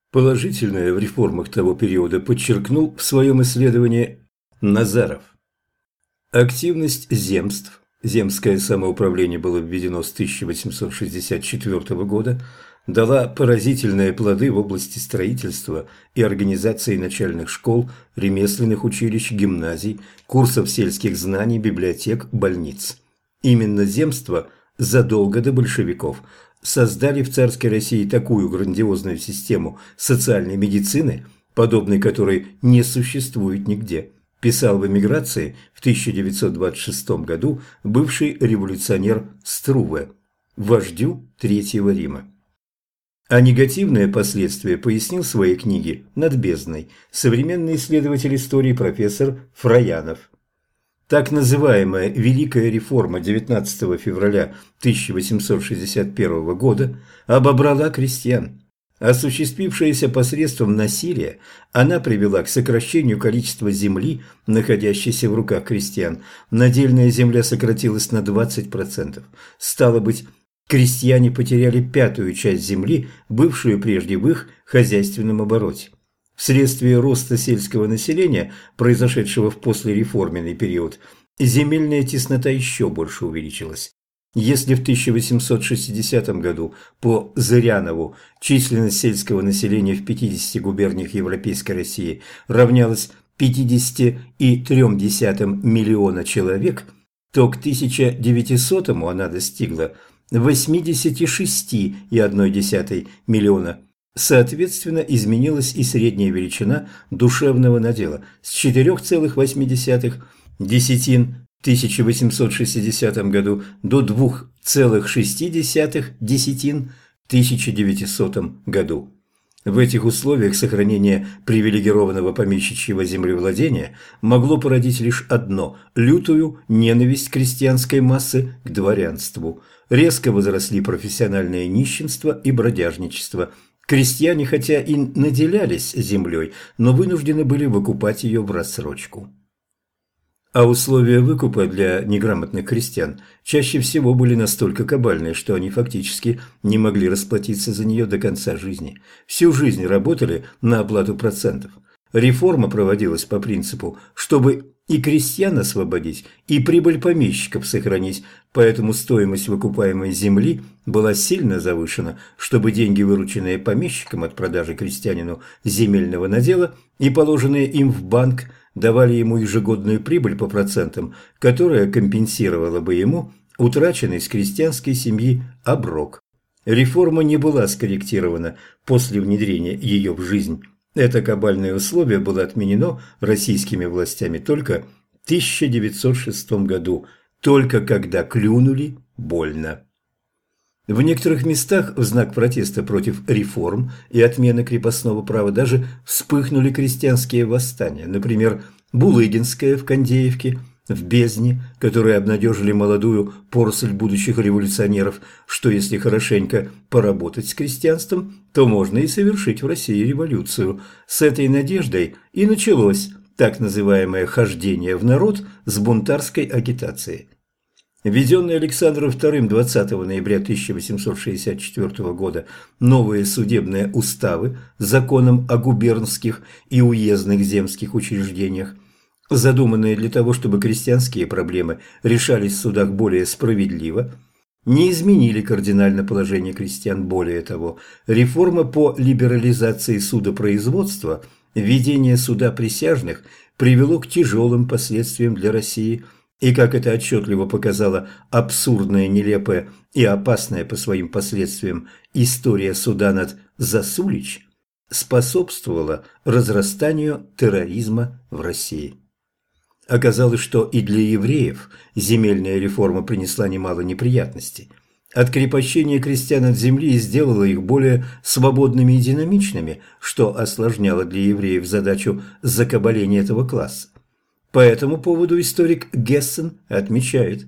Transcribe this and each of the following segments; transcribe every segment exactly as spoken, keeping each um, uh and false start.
Положительное в реформах того периода подчеркнул в своем исследовании Назаров. Активность земств, земское самоуправление было введено с тысяча восемьсот шестьдесят четвёртого года, дала поразительные плоды в области строительства и организации начальных школ, ремесленных училищ, гимназий, курсов сельских знаний, библиотек, больниц. Именно земства задолго до большевиков создали в царской России такую грандиозную систему социальной медицины, подобной которой не существует нигде, писал в «Эмиграции» в тысяча девятьсот двадцать шестом году бывший революционер Струве, вождю Третьего Рима. А негативные последствия пояснил в своей книге «Над бездной» современный исследователь истории профессор Фраянов. Так называемая Великая реформа девятнадцатого февраля тысяча восемьсот шестьдесят первого года обобрала крестьян. Осуществившаяся посредством насилия, она привела к сокращению количества земли, находящейся в руках крестьян. Надельная земля сократилась на двадцать процентов. Стало быть, крестьяне потеряли пятую часть земли, бывшую прежде в их хозяйственном обороте. Вследствие роста сельского населения, произошедшего в послереформенный период, земельная теснота еще больше увеличилась. Если в тысяча восемьсот шестидесятом году по Зырянову численность сельского населения в пятидесяти губерниях Европейской России равнялась пятидесяти трём десятым миллиона человек, то к тысяча девятисотому она достигла восьмидесяти шести и одной десятой миллиона. Соответственно, изменилась и средняя величина душевного надела с четырёх целых восьми десятых десятин в тысяча восемьсот шестидесятом году до двух целых шести десятых десятин в тысяча девятисотом году. В этих условиях сохранение привилегированного помещичьего землевладения могло породить лишь одно – лютую ненависть крестьянской массы к дворянству. Резко возросли профессиональное нищенство и бродяжничество. Крестьяне, хотя и наделялись землей, но вынуждены были выкупать ее в рассрочку. А условия выкупа для неграмотных крестьян чаще всего были настолько кабальные, что они фактически не могли расплатиться за нее до конца жизни. Всю жизнь работали на оплату процентов. Реформа проводилась по принципу, чтобы и крестьян освободить, и прибыль помещиков сохранить, поэтому стоимость выкупаемой земли была сильно завышена, чтобы деньги, вырученные помещиком от продажи крестьянину земельного надела и положенные им в банк, давали ему ежегодную прибыль по процентам, которая компенсировала бы ему утраченный с крестьянской семьи оброк. Реформа не была скорректирована после внедрения ее в жизнь. Это кабальное условие было отменено российскими властями только в тысяча девятьсот шестом году, только когда клюнули больно. В некоторых местах в знак протеста против реформ и отмены крепостного права даже вспыхнули крестьянские восстания, например, Булыгинское в Кондеевке, в Бездне, которые обнадежили молодую поросль будущих революционеров, что если хорошенько поработать с крестьянством, то можно и совершить в России революцию. С этой надеждой и началось так называемое «хождение в народ» с бунтарской агитацией. Введенные Александром вторым двадцатого ноября тысяча восемьсот шестьдесят четвёртого года новые судебные уставы с законом о губернских и уездных земских учреждениях, задуманные для того, чтобы крестьянские проблемы решались в судах более справедливо, не изменили кардинально положение крестьян. Более того, реформа по либерализации судопроизводства, введение суда присяжных привело к тяжелым последствиям для России. И, как это отчетливо показала абсурдная, нелепая и опасная по своим последствиям история суда над Засулич, способствовала разрастанию терроризма в России. Оказалось, что и для евреев земельная реформа принесла немало неприятностей. Открепощение крестьян от земли сделало их более свободными и динамичными, что осложняло для евреев задачу закабаления этого класса. По этому поводу историк Гессен отмечает: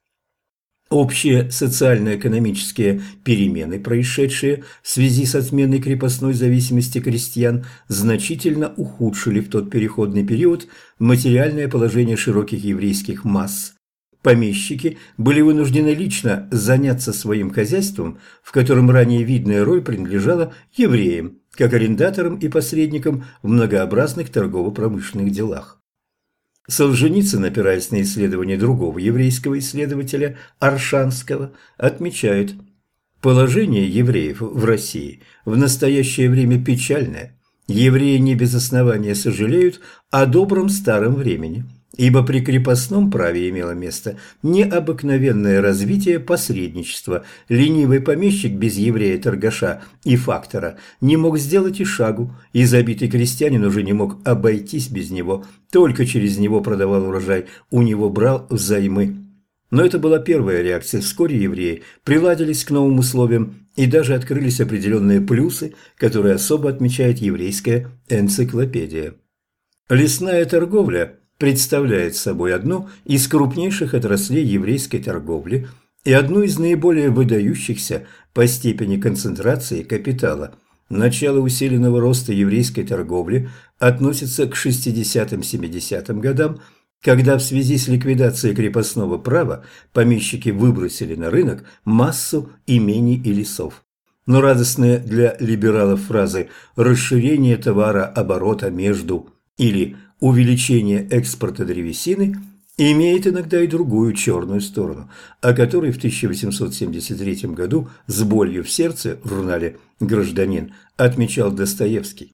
общие социально-экономические перемены, происшедшие в связи с отменой крепостной зависимости крестьян, значительно ухудшили в тот переходный период материальное положение широких еврейских масс. Помещики были вынуждены лично заняться своим хозяйством, в котором ранее видная роль принадлежала евреям, как арендатором и посредником в многообразных торгово-промышленных делах. Солженицын, опираясь на исследования другого еврейского исследователя Оршанского, отмечает: положение евреев в России в настоящее время печальное. Евреи не без основания сожалеют о добром старом времени, ибо при крепостном праве имело место необыкновенное развитие посредничества. Ленивый помещик без еврея-торгаша и фактора не мог сделать и шагу, и забитый крестьянин уже не мог обойтись без него, только через него продавал урожай, у него брал взаймы. Но это была первая реакция. Вскоре евреи приладились к новым условиям, и даже открылись определенные плюсы, которые особо отмечает еврейская энциклопедия. Лесная торговля представляет собой одну из крупнейших отраслей еврейской торговли и одну из наиболее выдающихся по степени концентрации капитала. Начало усиленного роста еврейской торговли относится к шестидесятым-семидесятым годам, когда в связи с ликвидацией крепостного права помещики выбросили на рынок массу имений и лесов. Но радостные для либералов фразы «расширение товарооборота между» или «увеличение экспорта древесины» имеет иногда и другую черную сторону, о которой в тысяча восемьсот семьдесят третьем году с болью в сердце в журнале «Гражданин» отмечал Достоевский.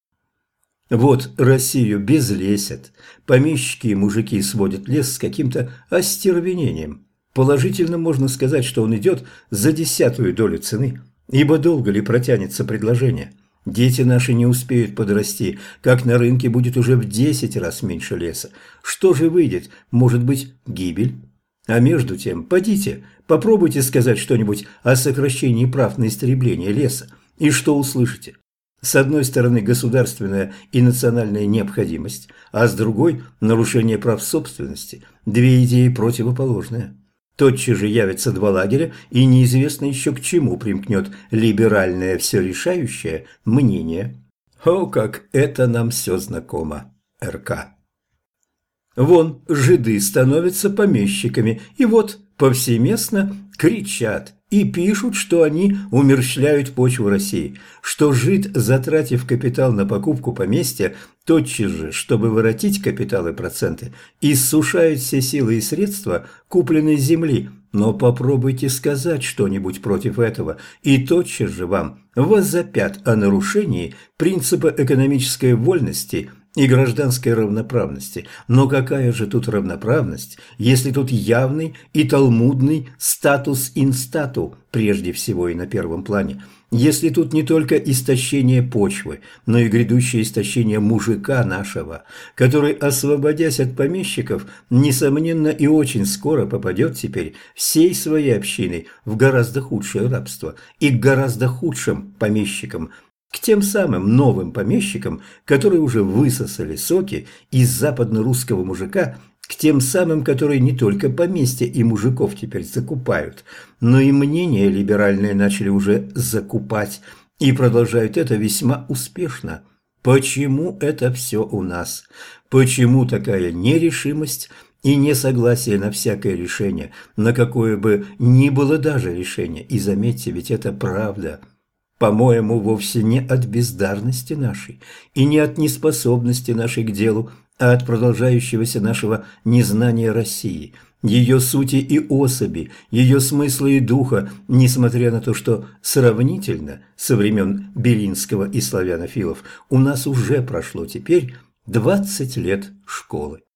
Вот Россию безлесят, помещики и мужики сводят лес с каким-то остервенением. Положительно можно сказать, что он идет за десятую долю цены, ибо долго ли протянется предложение? Дети наши не успеют подрасти, как на рынке будет уже в десять раз меньше леса. Что же выйдет? Может быть, гибель? А между тем, подите, попробуйте сказать что-нибудь о сокращении прав на истребление леса, и что услышите? С одной стороны государственная и национальная необходимость, а с другой – нарушение прав собственности. Две идеи противоположные. Тотчас же явятся два лагеря, и неизвестно еще к чему примкнет либеральное всерешающее мнение. О, как это нам все знакомо, эр ка. Вон жиды становятся помещиками, и вот повсеместно кричат и пишут, что они умерщвляют почву России, что жид, затратив капитал на покупку поместья, тотчас же, чтобы воротить капитал и проценты, иссушает все силы и средства купленной земли. Но попробуйте сказать что-нибудь против этого, и тотчас же вам возопят о нарушении принципа экономической вольности и гражданской равноправности. Но какая же тут равноправность, если тут явный и талмудный статус ин стату прежде всего и на первом плане, если тут не только истощение почвы, но и грядущее истощение мужика нашего, который, освободясь от помещиков, несомненно и очень скоро попадет теперь всей своей общиной в гораздо худшее рабство и к гораздо худшим помещикам, к тем самым новым помещикам, которые уже высосали соки из западно-русского мужика, к тем самым, которые не только поместья и мужиков теперь закупают, но и мнения либеральные начали уже закупать и продолжают это весьма успешно. Почему это все у нас? Почему такая нерешимость и несогласие на всякое решение, на какое бы ни было даже решение? И заметьте, ведь это правда. По-моему, вовсе не от бездарности нашей и не от неспособности нашей к делу, а от продолжающегося нашего незнания России, ее сути и особи, ее смысла и духа, несмотря на то, что сравнительно со времен Белинского и славянофилов у нас уже прошло теперь двадцать лет школы.